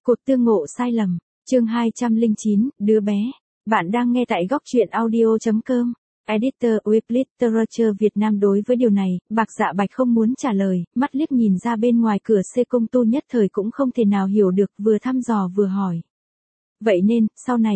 Cuộc tương ngộ sai lầm, chương 209, đứa bé. Bạn đang nghe tại góc truyện audio.com. Editor Web Literature Việt Nam. Đối với điều này, Bạc Dạ Bạch không muốn trả lời, mắt liếc nhìn ra bên ngoài cửa xe công tu nhất thời cũng không thể nào hiểu được, vừa thăm dò vừa hỏi. Vậy nên,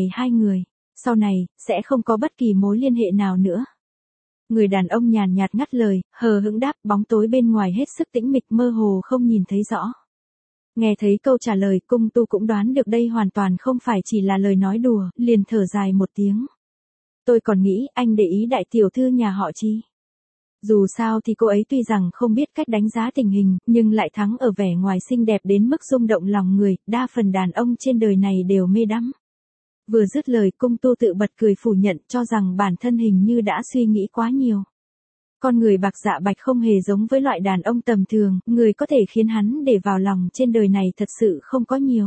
sau này, sẽ không có bất kỳ mối liên hệ nào nữa. Người đàn ông nhàn nhạt ngắt lời, hờ hững đáp, bóng tối bên ngoài hết sức tĩnh mịch, mơ hồ không nhìn thấy rõ. Nghe thấy câu trả lời, cung tu cũng đoán được đây hoàn toàn không phải chỉ là lời nói đùa, liền thở dài một tiếng. Tôi còn nghĩ anh để ý đại tiểu thư nhà họ Chi. Dù sao thì cô ấy tuy rằng không biết cách đánh giá tình hình, nhưng lại thắng ở vẻ ngoài xinh đẹp đến mức rung động lòng người, đa phần đàn ông trên đời này đều mê đắm. Vừa dứt lời, cung tu tự bật cười phủ nhận, cho rằng bản thân hình như đã suy nghĩ quá nhiều. Con người Bạc Dạ Bạch không hề giống với loại đàn ông tầm thường, người có thể khiến hắn để vào lòng trên đời này thật sự không có nhiều.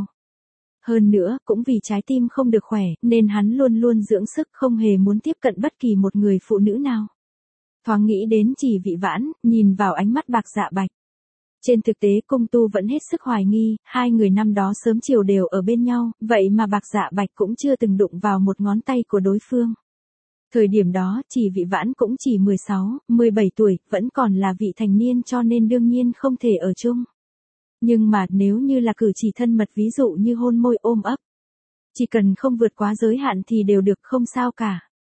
Hơn nữa, cũng vì trái tim không được khỏe, nên hắn luôn luôn dưỡng sức, không hề muốn tiếp cận bất kỳ một người phụ nữ nào. Thoáng nghĩ đến Chỉ Vị Vãn, nhìn vào ánh mắt Bạc Dạ Bạch. Trên thực tế cung tu vẫn hết sức hoài nghi, hai người năm đó sớm chiều đều ở bên nhau, vậy mà Bạc Dạ Bạch cũng chưa từng đụng vào một ngón tay của đối phương. Thời điểm đó, Chỉ Vị Vãn cũng chỉ 16, 17 tuổi, vẫn còn là vị thành niên cho nên đương nhiên không thể ở chung. Nhưng mà nếu như là cử chỉ thân mật, ví dụ như hôn môi, ôm ấp, chỉ cần không vượt quá giới hạn thì đều được, không sao cả.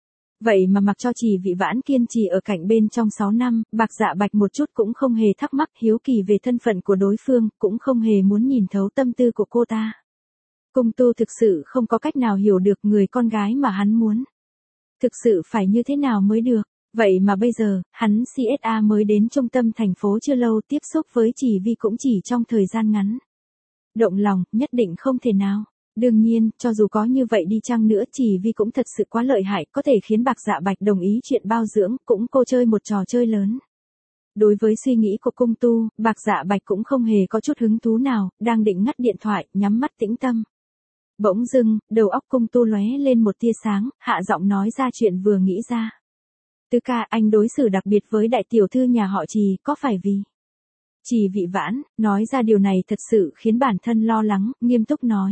Vậy mà mặc cho Chỉ Vị Vãn kiên trì ở cạnh bên trong 6 năm, Bạc Dạ Bạch một chút cũng không hề thắc mắc, hiếu kỳ về thân phận của đối phương, cũng không hề muốn nhìn thấu tâm tư của cô ta. Cung tu thực sự không có cách nào hiểu được người con gái mà hắn muốn. Thực sự phải như thế nào mới được, vậy mà bây giờ, hắn CSA mới đến trung tâm thành phố chưa lâu, tiếp xúc với Chỉ Vi cũng chỉ trong thời gian ngắn. Động lòng, nhất định không thể nào. Đương nhiên, cho dù có như vậy đi chăng nữa, Chỉ Vi cũng thật sự quá lợi hại, có thể khiến Bạc Dạ Bạch đồng ý chuyện bao dưỡng, cũng cô chơi một trò chơi lớn. Đối với suy nghĩ của cung tu, Bạc Dạ Bạch cũng không hề có chút hứng thú nào, đang định ngắt điện thoại, nhắm mắt tĩnh tâm. Bỗng dưng, đầu óc cung tu lóe lên một tia sáng, hạ giọng nói ra chuyện vừa nghĩ ra. Tứ ca, anh đối xử đặc biệt với đại tiểu thư nhà họ Trì, có phải vì... Chỉ Vị Vãn, nói ra điều này thật sự khiến bản thân lo lắng, nghiêm túc nói.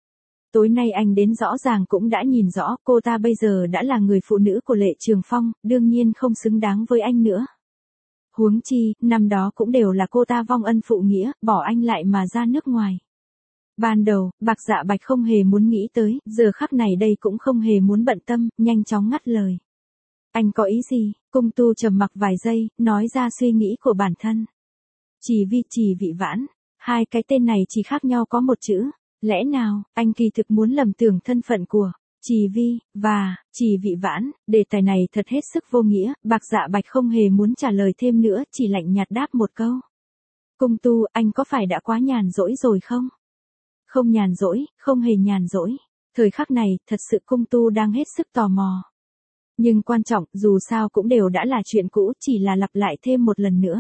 Tối nay anh đến rõ ràng cũng đã nhìn rõ, cô ta bây giờ đã là người phụ nữ của Lệ Trường Phong, đương nhiên không xứng đáng với anh nữa. Huống chi, năm đó cũng đều là cô ta vong ân phụ nghĩa, bỏ anh lại mà ra nước ngoài. Ban đầu, Bạc Dạ Bạch không hề muốn nghĩ tới, giờ khắc này đây cũng không hề muốn bận tâm, nhanh chóng ngắt lời. Anh có ý gì? Cung tu trầm mặc vài giây, nói ra suy nghĩ của bản thân. Chỉ Vị Vãn, hai cái tên này chỉ khác nhau có một chữ. Lẽ nào, anh kỳ thực muốn lầm tưởng thân phận của Chỉ Vi và Chỉ Vị Vãn? Đề tài này thật hết sức vô nghĩa, Bạc Dạ Bạch không hề muốn trả lời thêm nữa, chỉ lạnh nhạt đáp một câu. Cung tu, anh có phải đã quá nhàn rỗi rồi không? Không nhàn rỗi, không hề nhàn rỗi. Thời khắc này, thật sự cung tu đang hết sức tò mò. Nhưng quan trọng, dù sao cũng đều đã là chuyện cũ, chỉ là lặp lại thêm một lần nữa.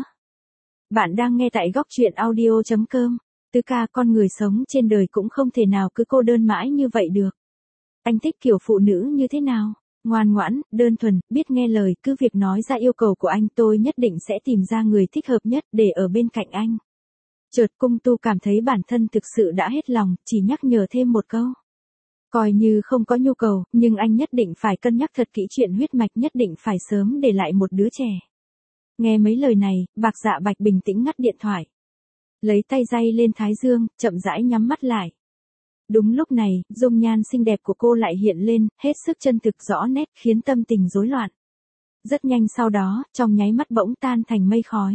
Bạn đang nghe tại góc truyện audio.com. Tứ ca, con người sống trên đời cũng không thể nào cứ cô đơn mãi như vậy được. Anh thích kiểu phụ nữ như thế nào? Ngoan ngoãn, đơn thuần, biết nghe lời, cứ việc nói ra yêu cầu của anh, tôi nhất định sẽ tìm ra người thích hợp nhất để ở bên cạnh anh. Chợt cung tu cảm thấy bản thân thực sự đã hết lòng, chỉ nhắc nhở thêm một câu. Coi như không có nhu cầu, nhưng anh nhất định phải cân nhắc thật kỹ chuyện huyết mạch, nhất định phải sớm để lại một đứa trẻ. Nghe mấy lời này, Bạc Dạ Bạch bình tĩnh ngắt điện thoại. Lấy tay day lên thái dương, chậm rãi nhắm mắt lại. Đúng lúc này, dung nhan xinh đẹp của cô lại hiện lên, hết sức chân thực rõ nét, khiến tâm tình rối loạn. Rất nhanh sau đó, trong nháy mắt bỗng tan thành mây khói.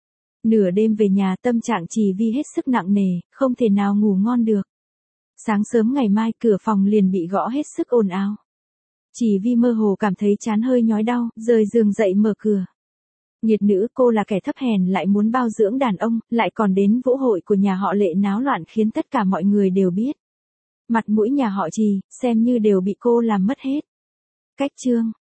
Nửa đêm về nhà, tâm trạng Chỉ Vi hết sức nặng nề, không thể nào ngủ ngon được. Sáng sớm ngày mai, cửa phòng liền bị gõ hết sức ồn ào. Chỉ Vi mơ hồ cảm thấy trán hơi nhói đau, rời giường dậy mở cửa. Nhiệt nữ, cô là kẻ thấp hèn lại muốn bao dưỡng đàn ông, lại còn đến vũ hội của nhà họ Lệ náo loạn khiến tất cả mọi người đều biết. Mặt mũi nhà họ Trì, xem như đều bị cô làm mất hết. Cách chương,